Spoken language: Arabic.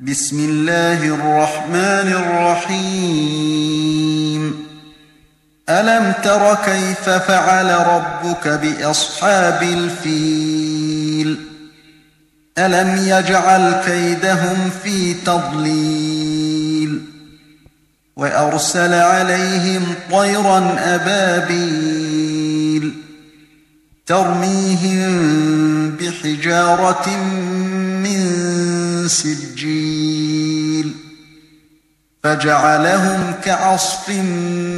بسم الله الرحمن الرحيم ألم تر كيف فعل ربك بأصحاب الفيل ألم يجعل كيدهم في تضليل وأرسل عليهم طيرا أبابيل ترميهم بحجارة من سجيل فجعلهم كعصف